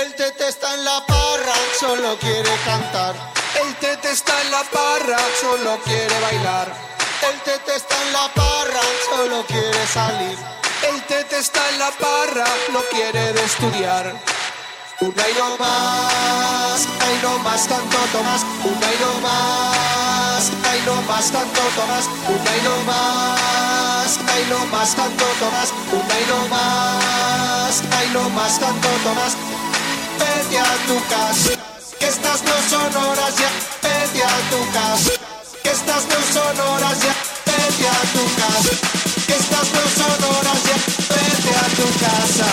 El tete está en la parra, solo quiere cantar. El tete está en la parra, solo quiere bailar. El tete está en la parra, solo quiere salir. El tete está en la parra, no quiere de estudiar. Una y no más, ay no más, cantó Tomás. Una y no más, ay no más, cantó Tomás. Una y no más, ay no más, cantó Tomás. Una y no más, ay no más, cantó Tomás. Vete a tu casa, que estas no son horas ya. Vete a tu casa, que estas no son horas ya. Vete a tu casa, que estas no son horas ya. Vete a tu casa.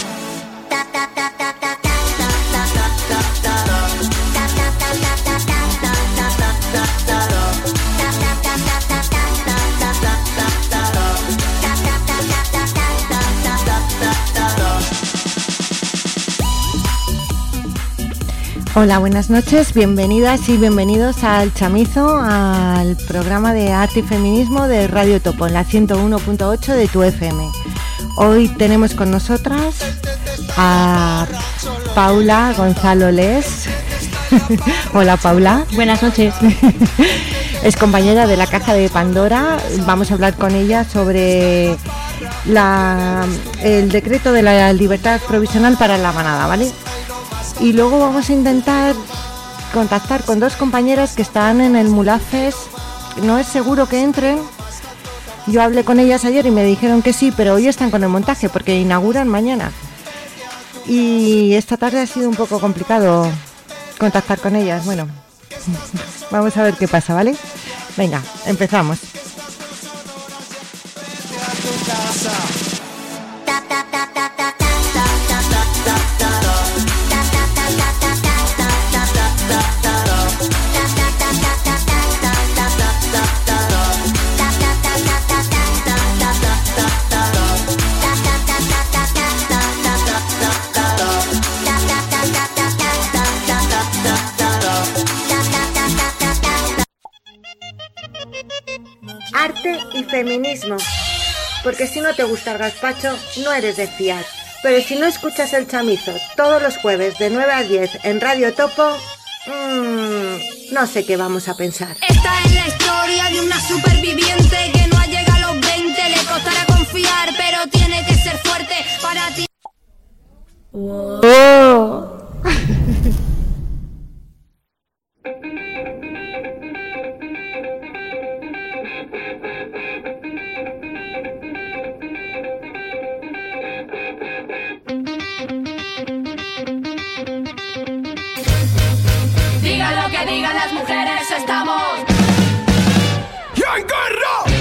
Hola, buenas noches, bienvenidas y bienvenidos al Chamizo, al programa de arte y feminismo de Radio Topo, en la 101.8 de tu FM. Hoy tenemos con nosotras a Paula Gonzalo Les. Hola, Paula. Buenas noches. Es compañera de la Caja de Pandora. Vamos a hablar con ella sobre el decreto de la libertad provisional para la manada, ¿vale? Y luego vamos a intentar contactar con dos compañeras que están en el Mulafes. No es seguro que entren. Yo hablé con ellas ayer y me dijeron que sí, pero hoy están con el montaje porque inauguran mañana. Y esta tarde ha sido un poco complicado contactar con ellas. Bueno, vamos a ver qué pasa, ¿vale? Venga, empezamos. Arte y feminismo. Porque si no te gusta el gazpacho, no eres de fiar. Pero si no escuchas el Chamizo todos los jueves de 9 a 10 en Radio Topo, no sé qué vamos a pensar. Esta es la historia de una superviviente que no ha llegado a los 20. Le costará confiar, pero tiene que ser fuerte para ti. ¡Oh! Digan lo que digan las mujeres, estamos ¡en guerra!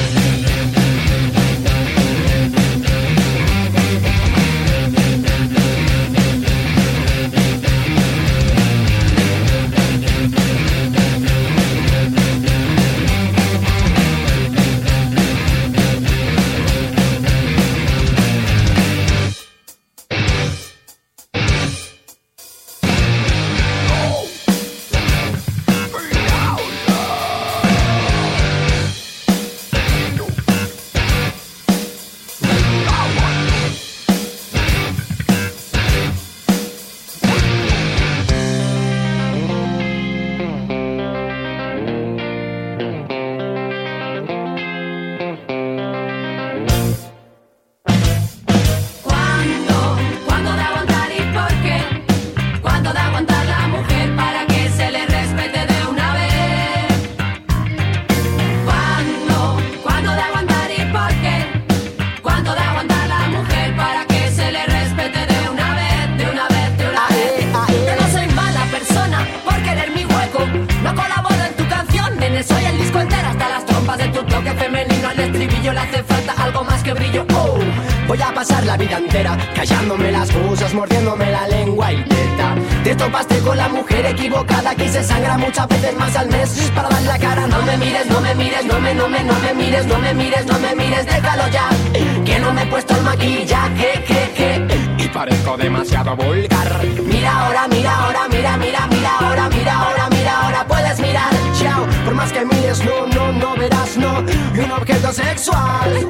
Voy a pasar la vida entera callándome las cosas, mordiéndome la lengua y teta. Te topaste con la mujer equivocada, aquí se sangra muchas veces más al mes para dar la cara. No me mires, no me mires, no me mires, no me mires, no me mires, déjalo ya, que no me he puesto el maquillaje, y parezco demasiado vulgar. Mira ahora, mira ahora, mira ahora, mira ahora, mira ahora, puedes mirar, chao. Por más que mires, no verás, no, y un objeto sexual.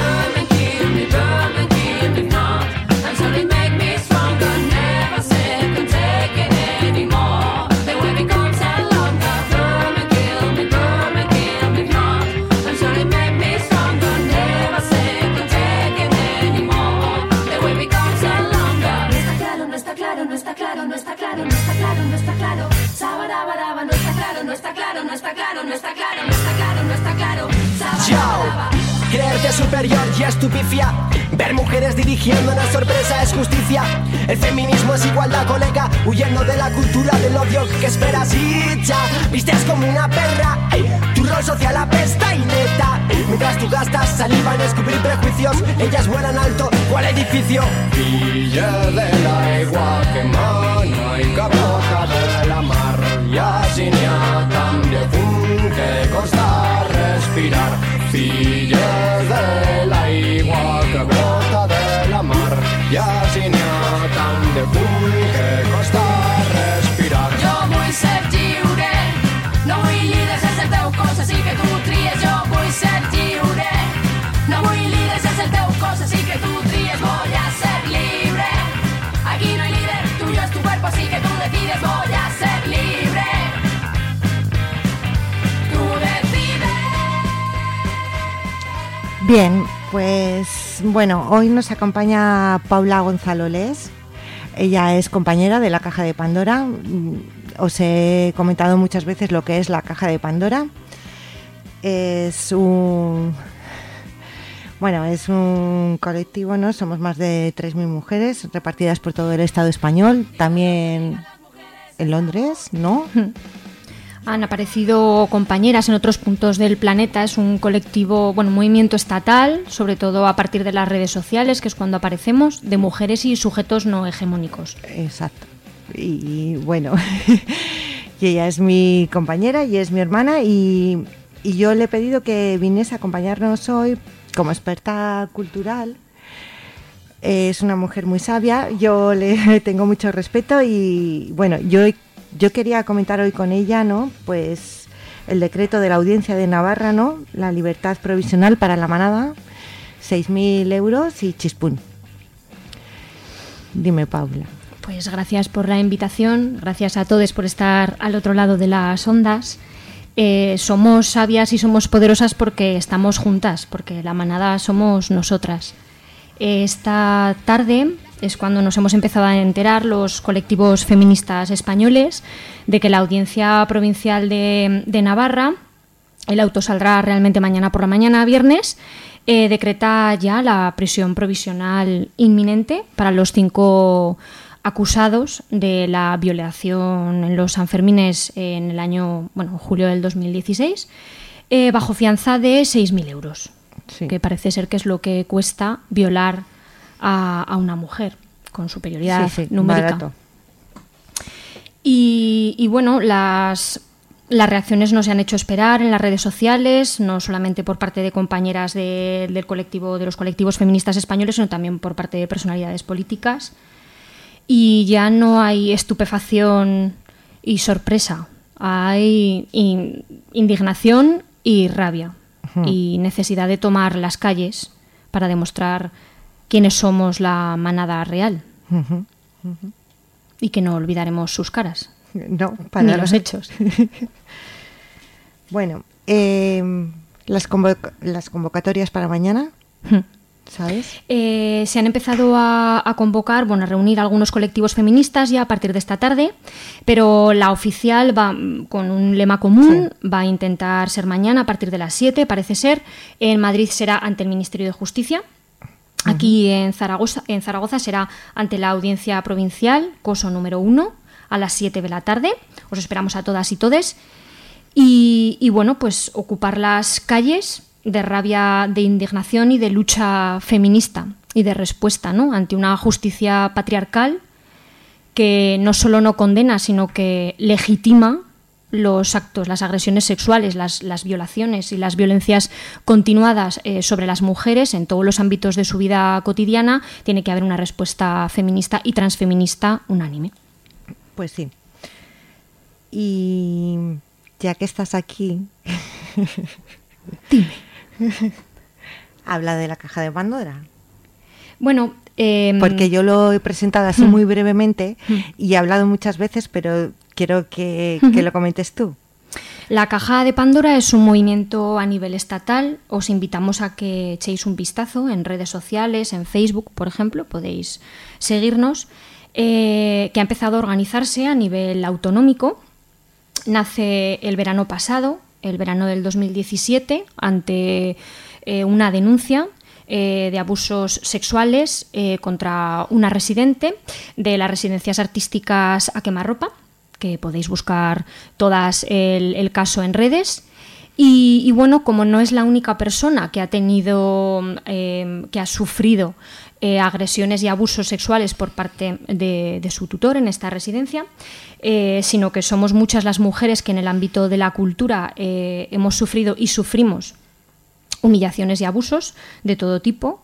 Burn and kill me, not. I'm sorry, make me stronger, never said claro, no está claro. Sabarabaraba, no está claro, no está claro, no está claro, no está claro, no está claro, no está claro. Sabarabaraba. Creerte superior y estupifia. Ver mujeres dirigiendo una sorpresa es justicia. El feminismo es igualdad, colega. Huyendo de la cultura del odio que esperas y ya. Vistes como una perra. Tu rol social apesta y neta. Mientras tú gastas saliva en escupir prejuicios, ellas vuelan alto. ¿Cuál edificio? Villa de la igua que mana y capota de la mar. Y así ni a tan de fun que costa respirar. Filles de la igua que brota de la mar. I així n'hi ha tant de punt que costa respirar. Jo vull ser lliure, no vull líders sense el teu cos, així que tu tries. Jo vull ser lliure, no vull líders sense el teu cos, així que tu tries. Voy a ser libre, aquí no hay líder, tuyo es tu cuerpo, así que tú decides. Voy a ser libre, tú decides. Bien, pues bueno, hoy nos acompaña Paula Gonzalo Les. Ella es compañera de la Caja de Pandora. Os he comentado muchas veces lo que es la Caja de Pandora. Es un colectivo, ¿no? Somos más de 3.000 mujeres repartidas por todo el Estado español, también en Londres, ¿no? Han aparecido compañeras en otros puntos del planeta. Es un colectivo, un movimiento estatal, sobre todo a partir de las redes sociales, que es cuando aparecemos, de mujeres y sujetos no hegemónicos. Exacto. Y bueno, y ella es mi compañera y es mi hermana y yo le he pedido que viniese a acompañarnos hoy como experta cultural. Es una mujer muy sabia, yo le tengo mucho respeto y bueno, yo quería comentar hoy con ella, ¿no? Pues el decreto de la Audiencia de Navarra, ¿no? La libertad provisional para la manada, 6.000 euros y chispún. Dime, Paula. Pues gracias por la invitación, gracias a todos por estar al otro lado de las ondas. Somos sabias y somos poderosas porque estamos juntas, porque la manada somos nosotras. Esta tarde es cuando nos hemos empezado a enterar los colectivos feministas españoles de que la Audiencia Provincial de Navarra, el auto saldrá realmente mañana por la mañana, viernes, decreta ya la prisión provisional inminente para los 5 acusados de la violación en los Sanfermines en el año, julio del 2016, bajo fianza de 6.000 euros, sí. Que parece ser que es lo que cuesta violar a una mujer con superioridad numérica. Barato. Y bueno, las reacciones no se han hecho esperar en las redes sociales, no solamente por parte de compañeras del colectivo, de los colectivos feministas españoles, sino también por parte de personalidades políticas. Y ya no hay estupefacción y sorpresa, hay indignación y rabia, y necesidad de tomar las calles para demostrar quiénes somos la manada real. Y que no olvidaremos sus caras. No, ni los hechos. Bueno, las convocatorias para mañana, ¿sabes? Se han empezado a convocar, a reunir algunos colectivos feministas ya a partir de esta tarde, pero la oficial va con un lema común, va a intentar ser mañana a partir de las 7, parece ser. En Madrid será ante el Ministerio de Justicia. Aquí en Zaragoza será ante la Audiencia Provincial, coso número 1, a las 7 de la tarde. Os esperamos a todas y todes. Y bueno, pues ocupar las calles de rabia, de indignación y de lucha feminista y de respuesta, ¿no?, ante una justicia patriarcal que no solo no condena, sino que legitima los actos, las agresiones sexuales, las violaciones y las violencias continuadas sobre las mujeres en todos los ámbitos de su vida cotidiana. Tiene que haber una respuesta feminista y transfeminista unánime. Pues sí. Y ya que estás aquí, dime. Habla de la Caja de Pandora. Bueno, porque yo lo he presentado así muy brevemente y he hablado muchas veces, pero quiero que lo comentes tú. La Caja de Pandora es un movimiento a nivel estatal. Os invitamos a que echéis un vistazo en redes sociales, en Facebook, por ejemplo, podéis seguirnos. que ha empezado a organizarse a nivel autonómico. Nace el verano pasado, el verano del 2017, ante una denuncia de abusos sexuales contra una residente de las residencias artísticas A Quemarropa, que podéis buscar todas el caso en redes. Y bueno, como no es la única persona que ha tenido, que ha sufrido agresiones y abusos sexuales por parte de su tutor en esta residencia, sino que somos muchas las mujeres que en el ámbito de la cultura hemos sufrido y sufrimos humillaciones y abusos de todo tipo.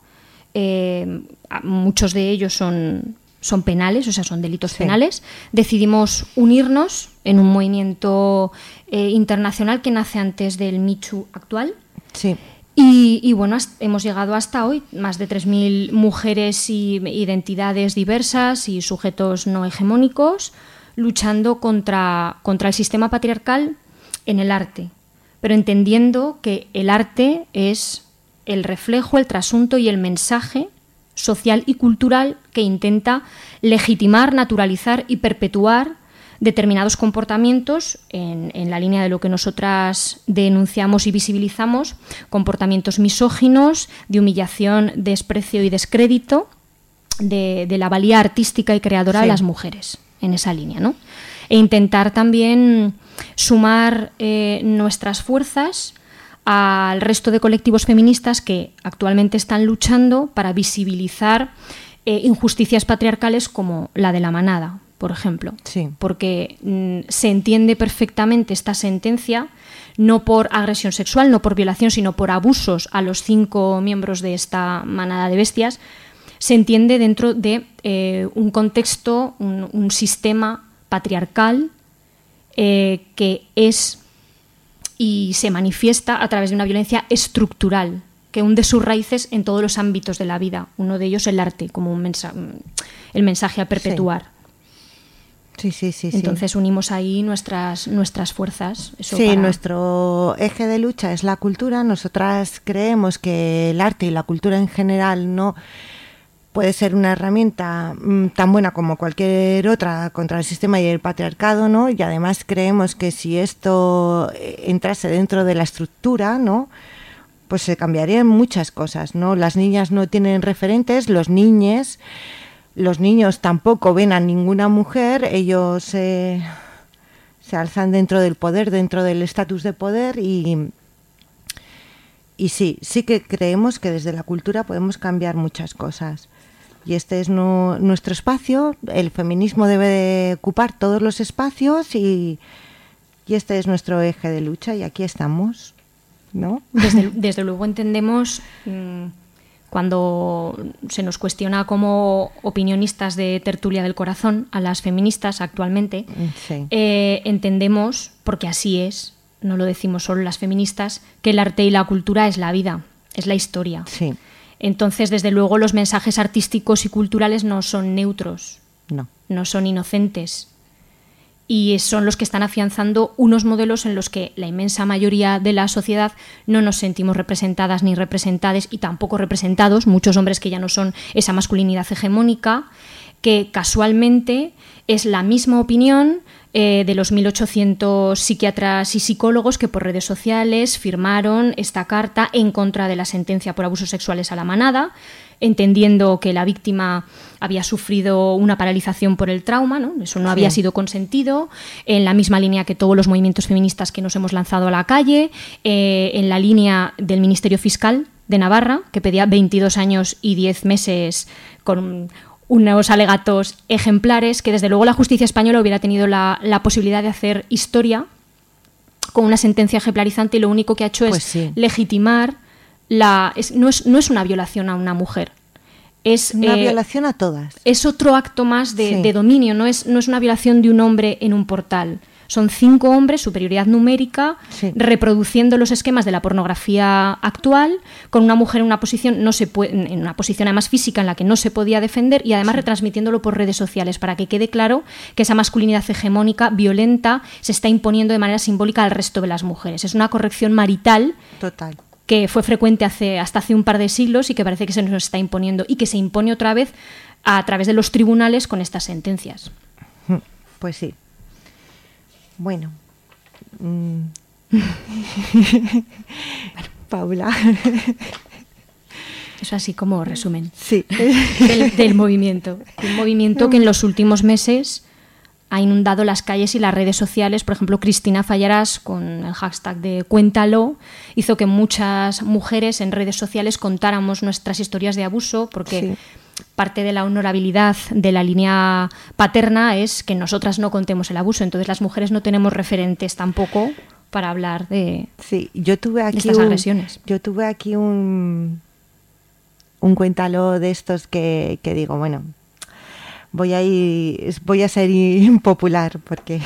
Muchos de ellos son penales, o sea, son delitos penales. Decidimos unirnos en un movimiento internacional que nace antes del Me Too actual. Sí. Y bueno, hemos llegado hasta hoy, más de 3.000 mujeres y identidades diversas y sujetos no hegemónicos luchando contra el sistema patriarcal en el arte, pero entendiendo que el arte es el reflejo, el trasunto y el mensaje social y cultural que intenta legitimar, naturalizar y perpetuar determinados comportamientos en la línea de lo que nosotras denunciamos y visibilizamos, comportamientos misóginos, de humillación, desprecio y descrédito de la valía artística y creadora de las mujeres, en esa línea, ¿no? E intentar también sumar nuestras fuerzas al resto de colectivos feministas que actualmente están luchando para visibilizar injusticias patriarcales como la de la manada, por ejemplo. Sí. Porque se entiende perfectamente esta sentencia, no por agresión sexual, no por violación, sino por abusos a los 5 miembros de esta manada de bestias. Se entiende dentro de un contexto, un sistema patriarcal que es y se manifiesta a través de una violencia estructural que hunde sus raíces en todos los ámbitos de la vida. Uno de ellos el arte, como el mensaje a perpetuar. Sí. Entonces unimos ahí nuestras fuerzas. Nuestro eje de lucha es la cultura. Nosotras creemos que el arte y la cultura en general no puede ser una herramienta tan buena como cualquier otra contra el sistema y el patriarcado, ¿no? Y además creemos que si esto entrase dentro de la estructura, ¿no?, pues se cambiarían muchas cosas, ¿no? Las niñas no tienen referentes, los niños tampoco ven a ninguna mujer, ellos se alzan dentro del poder, dentro del estatus de poder y sí que creemos que desde la cultura podemos cambiar muchas cosas. Y este es nuestro espacio, el feminismo debe de ocupar todos los espacios y este es nuestro eje de lucha y aquí estamos, ¿no? Desde luego entendemos, cuando se nos cuestiona como opinionistas de tertulia del corazón a las feministas actualmente, entendemos, porque así es, no lo decimos solo las feministas, que el arte y la cultura es la vida, es la historia. Sí. Entonces, desde luego, los mensajes artísticos y culturales no son neutros, no son inocentes, y son los que están afianzando unos modelos en los que la inmensa mayoría de la sociedad no nos sentimos representadas ni representades y tampoco representados, muchos hombres que ya no son esa masculinidad hegemónica, que casualmente es la misma opinión de los 1.800 psiquiatras y psicólogos que por redes sociales firmaron esta carta en contra de la sentencia por abusos sexuales a la manada, entendiendo que la víctima había sufrido una paralización por el trauma, ¿no? Eso no había sido consentido, en la misma línea que todos los movimientos feministas que nos hemos lanzado a la calle, en la línea del Ministerio Fiscal de Navarra, que pedía 22 años y 10 meses con unos alegatos ejemplares, que desde luego la justicia española hubiera tenido la posibilidad de hacer historia con una sentencia ejemplarizante, y lo único que ha hecho es legitimar no es una violación a una mujer. Es una violación a todas. Es otro acto más de dominio, no es una violación de un hombre en un portal. Son 5 hombres, superioridad numérica, reproduciendo los esquemas de la pornografía actual, con una mujer en una posición en una posición además física en la que no se podía defender, y además retransmitiéndolo por redes sociales, para que quede claro que esa masculinidad hegemónica, violenta, se está imponiendo de manera simbólica al resto de las mujeres. Es una corrección marital. Total. Que fue frecuente hasta hace un par de siglos y que parece que se nos está imponiendo, y que se impone otra vez a través de los tribunales con estas sentencias. Pues sí. Bueno. Paula. Eso así como resumen. Sí. Del movimiento. Un movimiento que en los últimos meses ha inundado las calles y las redes sociales. Por ejemplo, Cristina Fallarás, con el hashtag de Cuéntalo, hizo que muchas mujeres en redes sociales contáramos nuestras historias de abuso, porque parte de la honorabilidad de la línea paterna es que nosotras no contemos el abuso. Entonces las mujeres no tenemos referentes tampoco para hablar de, yo tuve aquí estas agresiones. Yo tuve aquí un Cuéntalo de estos que digo, bueno, voy a ser impopular porque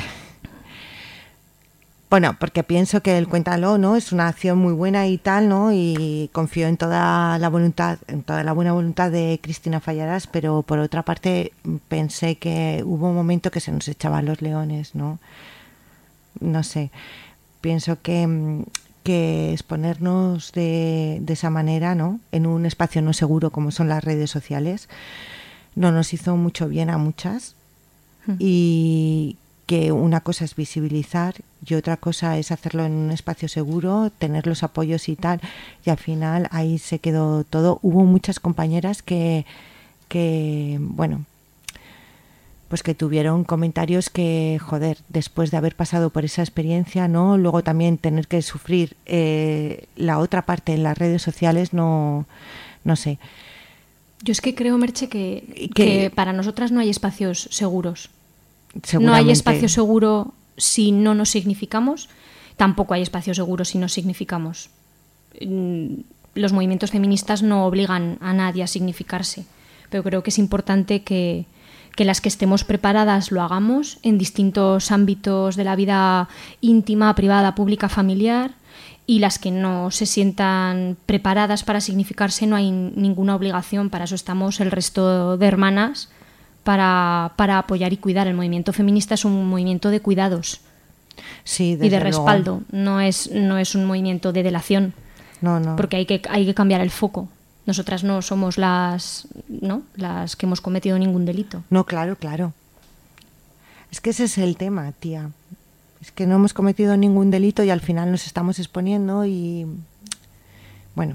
pienso que el Cuéntalo, ¿no?, es una acción muy buena y tal, ¿no?, y confío en toda la buena voluntad de Cristina Fallarás, pero por otra parte pensé que hubo un momento que se nos echaban los leones, ¿no? No sé, pienso que exponernos de esa manera, ¿no?, en un espacio no seguro como son las redes sociales, no nos hizo mucho bien a muchas, y que una cosa es visibilizar y otra cosa es hacerlo en un espacio seguro, tener los apoyos y tal, y al final ahí se quedó todo. Hubo muchas compañeras que bueno, pues que tuvieron comentarios que, joder, después de haber pasado por esa experiencia, ¿no?, luego también tener que sufrir la otra parte en las redes sociales, no sé. Yo es que creo, Merche, que para nosotras no hay espacios seguros. No hay espacio seguro si no nos significamos, tampoco hay espacio seguro si nos significamos. Los movimientos feministas no obligan a nadie a significarse, pero creo que es importante que las que estemos preparadas lo hagamos en distintos ámbitos de la vida íntima, privada, pública, familiar, y las que no se sientan preparadas para significarse no hay ninguna obligación. Para eso estamos el resto de hermanas, para apoyar y cuidar. El movimiento feminista es un movimiento de cuidados, y de respaldo, no es un movimiento de delación. No. Porque hay que cambiar el foco. Nosotras no somos las que hemos cometido ningún delito. No, claro. Es que ese es el tema, tía. Es que no hemos cometido ningún delito y al final nos estamos exponiendo y... Bueno,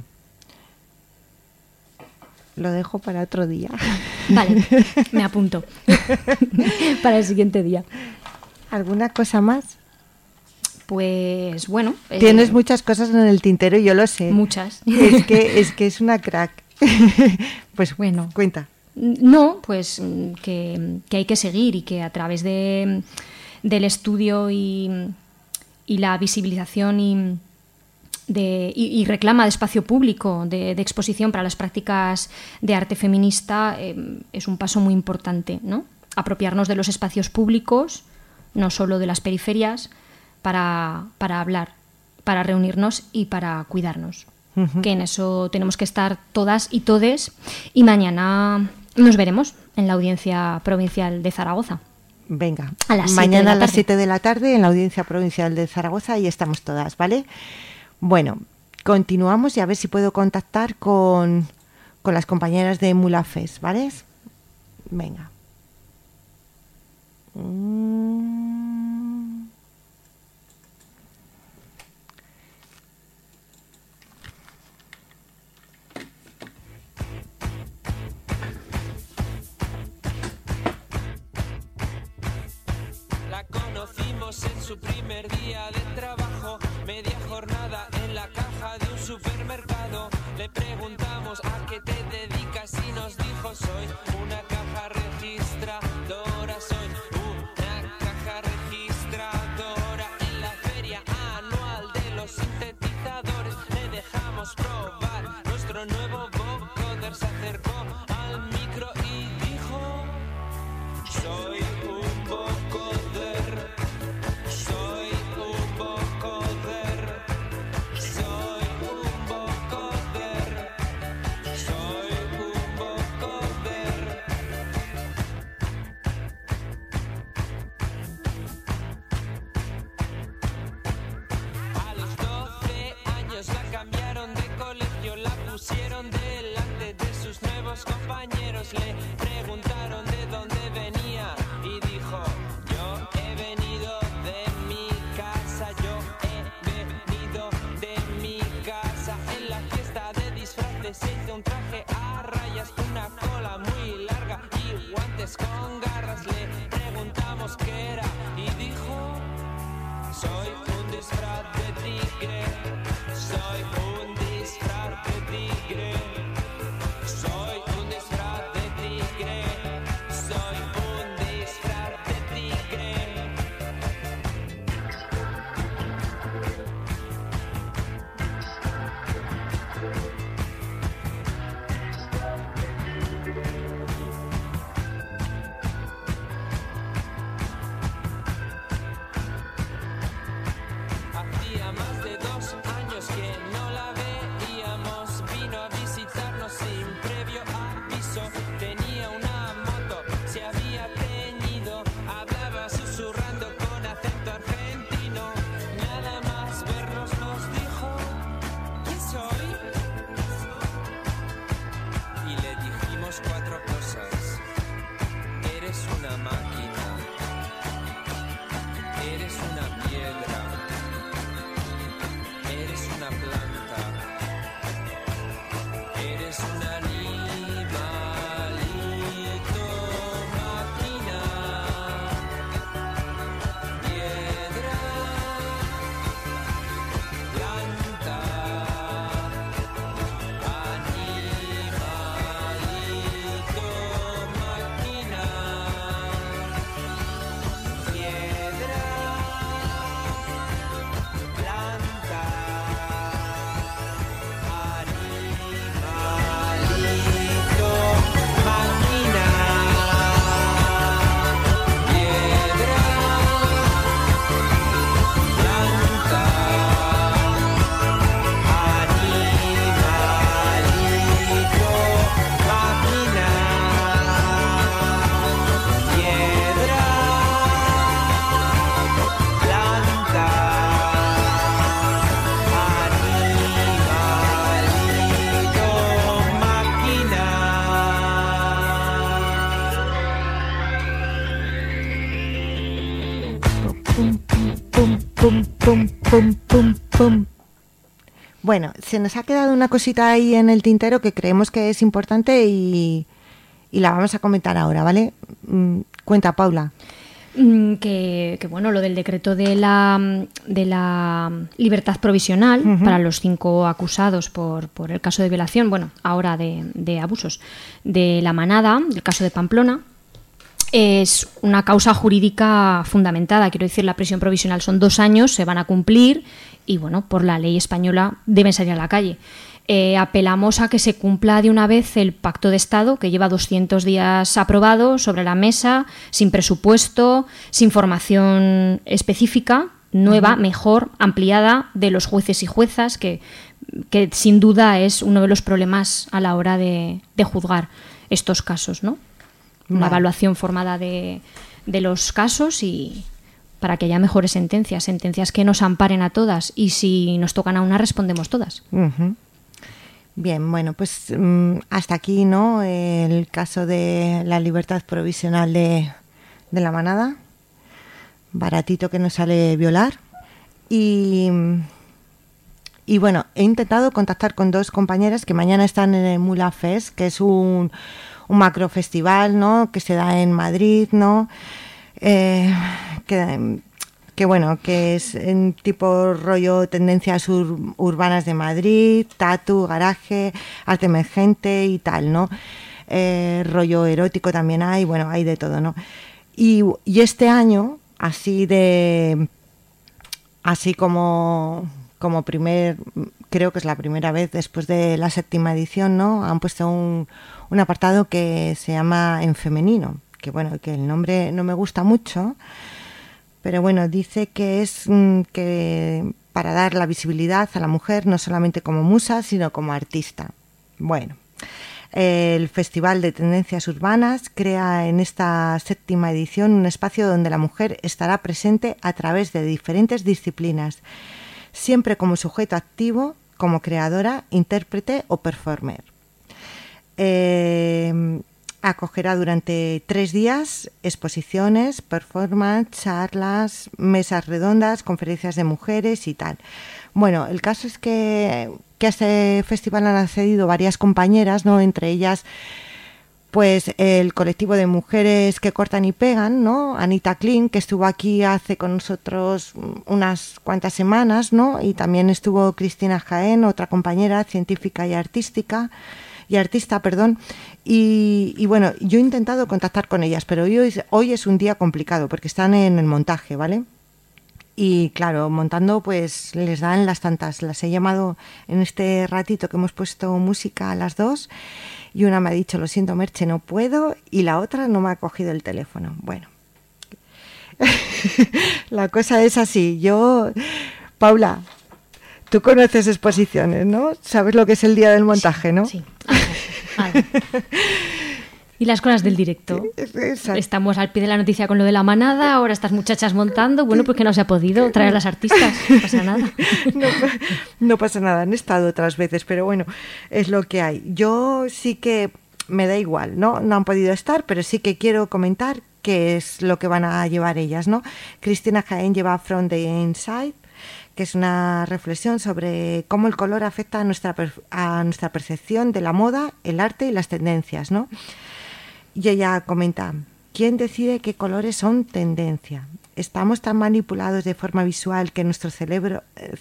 lo dejo para otro día. Vale, me apunto. Para el siguiente día. ¿Alguna cosa más? Pues bueno... Tienes muchas cosas en el tintero, yo lo sé. Muchas. Es que es una crack. Pues bueno, cuenta. No, pues que hay que seguir y que a través del estudio y la visibilización y reclama de espacio público, de exposición para las prácticas de arte feminista, es un paso muy importante, ¿no? Apropiarnos de los espacios públicos, no solo de las periferias, para hablar, para reunirnos y para cuidarnos. Que en eso tenemos que estar todas y todes, y mañana nos veremos en la Audiencia Provincial de Zaragoza. Venga, mañana a las 7 de la tarde en la Audiencia Provincial de Zaragoza y estamos todas, ¿vale? Bueno, continuamos y a ver si puedo contactar con las compañeras de Mulafes, ¿vale? Venga. La conocimos en su primer día de trabajo, media jornada en la caja de un supermercado. Le preguntamos a qué te dedicas y nos dijo: soy una caja registradora, soy una caja registradora. En la feria anual de los sintetizadores le dejamos probar nuestro nuevo vocoder. Se acercó al micro y dijo: soy un vocoder, soy un vocoder, soy un vocoder, soy un vocoder. una máquina, eres una piedra, eres una planta, eres un animalito, máquina, piedra, planta, animalito, máquina, piedra, planta, animalito, máquina, piedra, planta, animalito, máquina, piedra, planta, animalito, máquina. Pum, pum, pum, pum, pum, pum, pum. Bueno, se nos ha quedado una cosita ahí en el tintero que creemos que es importante y la vamos a comentar ahora, ¿vale? Cuenta, Paula. Que bueno, lo del decreto de la libertad provisional para los 5 acusados por el caso de violación, bueno, ahora de abusos, de La Manada, del caso de Pamplona, es una causa jurídica fundamentada. Quiero decir, la prisión provisional son 2 años, se van a cumplir y, bueno, por la ley española deben salir a la calle. Apelamos a que se cumpla de una vez el Pacto de Estado, que lleva 200 días aprobado sobre la mesa, sin presupuesto, sin formación específica, nueva, mejor, ampliada, de los jueces y juezas, que sin duda es uno de los problemas a la hora de juzgar estos casos, ¿no? Una evaluación formada de los casos y para que haya mejores sentencias que nos amparen a todas, y si nos tocan a una respondemos todas. Bien, bueno, pues hasta aquí, ¿no? El caso de la libertad provisional de La Manada. Baratito que nos sale violar. Y bueno, he intentado contactar con 2 compañeras que mañana están en el Mula Fest, que es un macrofestival, ¿no? Que se da en Madrid, ¿no? Que bueno, que es en tipo rollo tendencias urbanas de Madrid, tatu, garaje, arte emergente y tal, ¿no? Rollo erótico también hay, bueno, hay de todo, ¿no? Y este año, así como creo que es la primera vez después de la 7ª edición, ¿no? Han puesto un apartado que se llama En Femenino, que bueno, que el nombre no me gusta mucho, pero bueno, dice que es que para dar la visibilidad a la mujer no solamente como musa, sino como artista. Bueno, el Festival de Tendencias Urbanas crea en esta 7ª edición un espacio donde la mujer estará presente a través de diferentes disciplinas, siempre como sujeto activo, como creadora, intérprete o performer. Acogerá durante 3 días exposiciones, performance, charlas, mesas redondas, conferencias de mujeres y tal. Bueno, el caso es que a este festival han accedido varias compañeras, ¿no? Entre ellas, pues el colectivo de mujeres que cortan y pegan, ¿no? Anita Klein, que estuvo aquí hace con nosotros unas cuantas semanas, ¿no? Y también estuvo Cristina Jaén, otra compañera científica y artista, y bueno, yo he intentado contactar con ellas, pero hoy es un día complicado porque están en el montaje, ¿vale? Y claro, montando pues les dan las tantas. Las he llamado en este ratito que hemos puesto música a las 2 y una me ha dicho, lo siento Merche, no puedo, y la otra no me ha cogido el teléfono. Bueno, la cosa es así. Paula, tú conoces exposiciones, ¿no? ¿Sabes lo que es el día del montaje, no? Sí. Algo. Y las cosas del directo. Exacto. Estamos al pie de la noticia con lo de La Manada, ahora estas muchachas montando, bueno, pues que no se ha podido traer a las artistas, no pasa nada. No pasa nada, han estado otras veces, pero bueno, es lo que hay. Yo sí que me da igual, ¿no? No han podido estar, pero sí que quiero comentar qué es lo que van a llevar ellas, ¿no? Cristina Jaén lleva From the Inside, que es una reflexión sobre cómo el color afecta a nuestra percepción de la moda, el arte y las tendencias, ¿no? Y ella comenta: ¿quién decide qué colores son tendencia? Estamos tan manipulados de forma visual que nuestro cerebro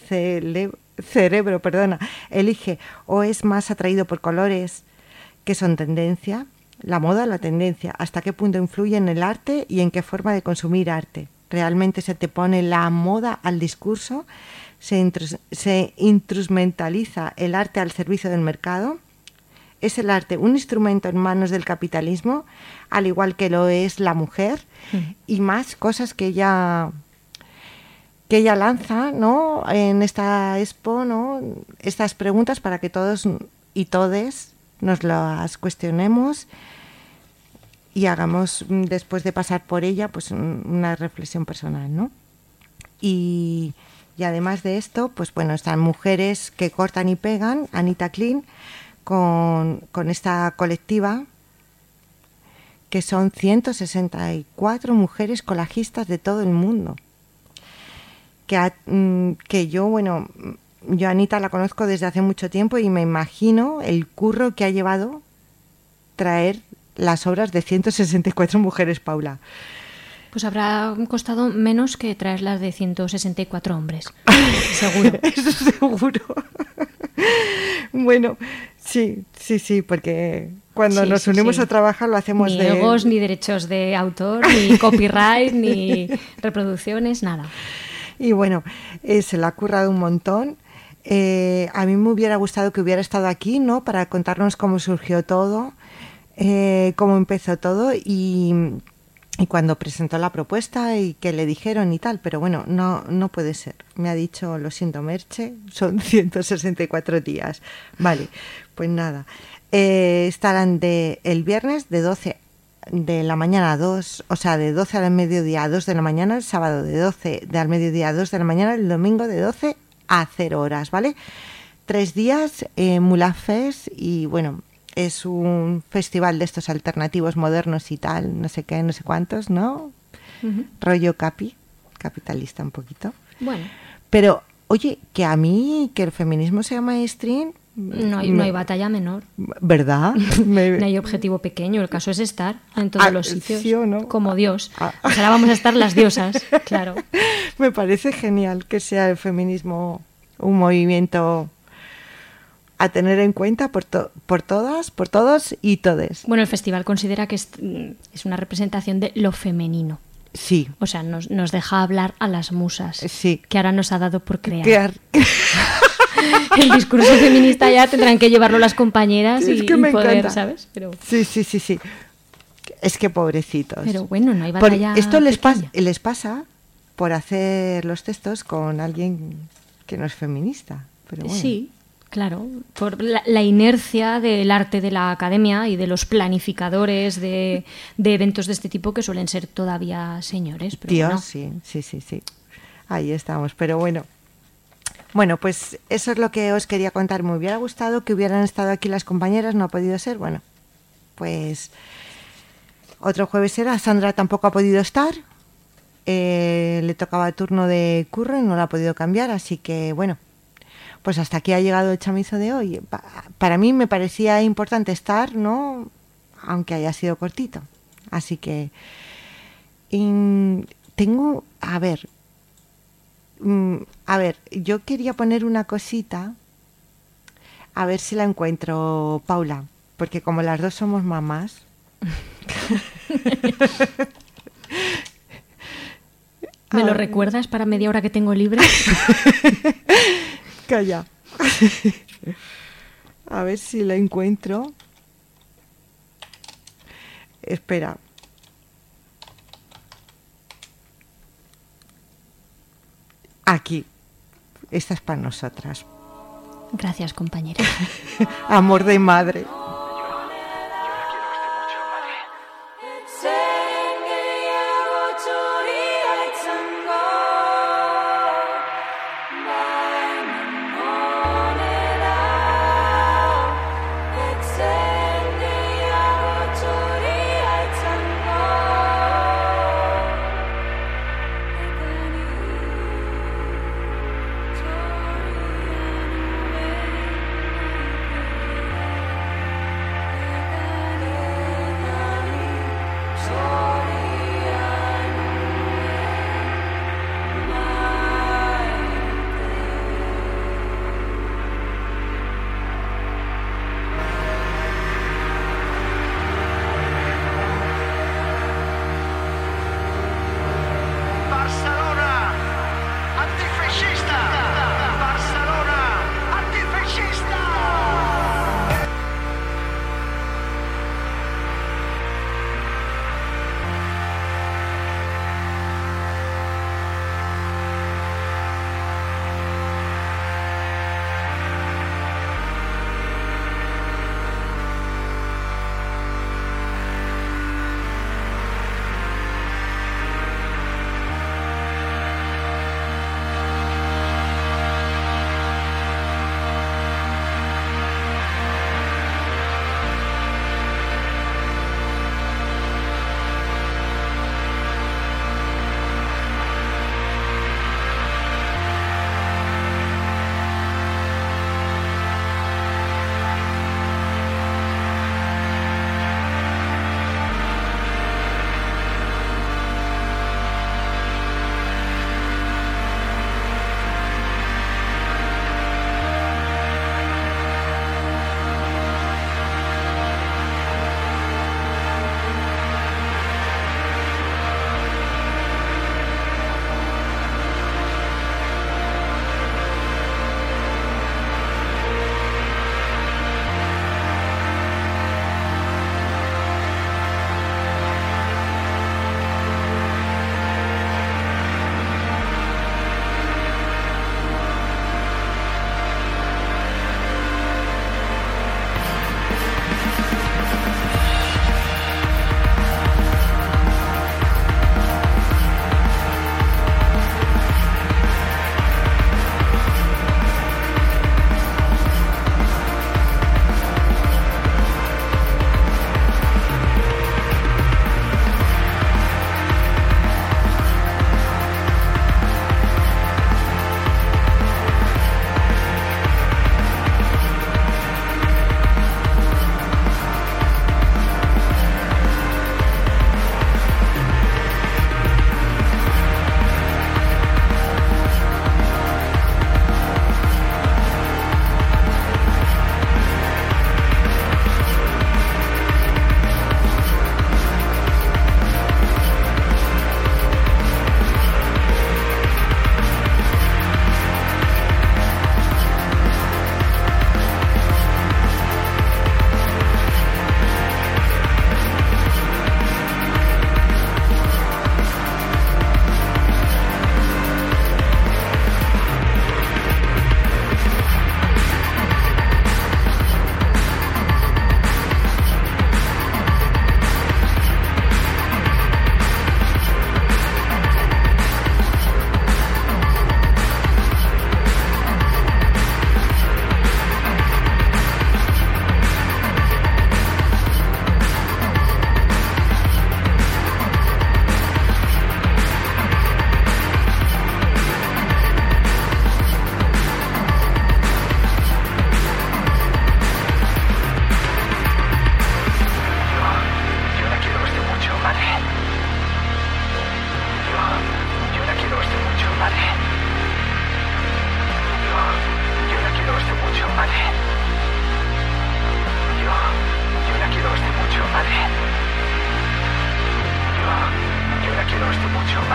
elige o es más atraído por colores que son tendencia. La moda, la tendencia, ¿hasta qué punto influye en el arte y en qué forma de consumir arte? ¿Realmente se te pone la moda al discurso? ¿Se instrumentaliza el arte al servicio del mercado? ¿Es el arte un instrumento en manos del capitalismo, al igual que lo es la mujer? Y más cosas que ella lanza, ¿no?, en esta expo, ¿no?, estas preguntas para que todos y todes nos las cuestionemos y hagamos, después de pasar por ella, pues una reflexión personal, ¿no? Y además de esto, pues bueno, están Mujeres que cortan y pegan, Anita Klein, con esta colectiva, que son 164 mujeres colajistas de todo el mundo. Que yo a Anita la conozco desde hace mucho tiempo y me imagino el curro que ha llevado traer las obras de 164 mujeres, Paula. Pues habrá costado menos que traer las de 164 hombres, seguro. Eso seguro. Bueno, sí, porque cuando nos unimos a trabajar lo hacemos ni egos, ni derechos de autor, ni copyright, ni reproducciones, nada. Y bueno, se la ha currado un montón. A mí me hubiera gustado que hubiera estado aquí, ¿no?, para contarnos cómo surgió todo, cómo empezó todo y cuando presentó la propuesta y qué le dijeron y tal, pero bueno, no puede ser. Me ha dicho: lo siento, Merche, son 164 días. Vale, pues nada. Estarán el viernes de 12 de la mañana a 2, o sea, de 12 al mediodía a 2 de la mañana, el sábado de 12 al mediodía a 2 de la mañana, el domingo de 12 a 0 horas, ¿vale? 3 días, Mulafes, y bueno, es un festival de estos alternativos modernos y tal, no sé qué, no sé cuántos, ¿no? Rollo capitalista un poquito. Bueno. Pero, oye, que a mí, que el feminismo sea mainstream... No hay batalla menor. ¿Verdad? No hay objetivo pequeño, el caso es estar en todos los sitios, ¿sí o no? como Dios. Pues ahora vamos a estar las diosas, claro. Me parece genial que sea el feminismo un movimiento a tener en cuenta por todas, por todos y todes. Bueno, el festival considera que es una representación de lo femenino. Sí. O sea, nos deja hablar a las musas. Sí. Que ahora nos ha dado por crear. El discurso feminista ya tendrán que llevarlo las compañeras es y que me poder, encanta. ¿sabes? Pero... Sí. Es que pobrecitos. Pero bueno, no hay batalla. Esto les pasa por hacer los textos con alguien que no es feminista. Pero bueno. Sí, claro. Por la inercia del arte de la academia y de los planificadores de eventos de este tipo, que suelen ser todavía señores. Pero Dios, no. sí. Ahí estamos, pero bueno. Bueno, pues eso es lo que os quería contar. Me hubiera gustado que hubieran estado aquí las compañeras, no ha podido ser. Bueno, pues otro jueves era. Sandra tampoco ha podido estar. Le tocaba turno de curro y no lo ha podido cambiar, así que bueno, pues hasta aquí ha llegado el chamizo de hoy. Para mí me parecía importante estar, ¿no?, aunque haya sido cortito. Así que tengo, a ver, yo quería poner una cosita, a ver si la encuentro, Paula, porque como las dos somos mamás. ¿Me lo recuerdas para media hora que tengo libre? Calla. A ver si la encuentro. Espera. Aquí. Esta es para nosotras. Gracias, compañera. Amor de madre.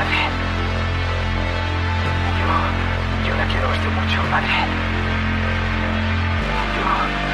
madre. Yo la quiero a usted mucho, madre. Yo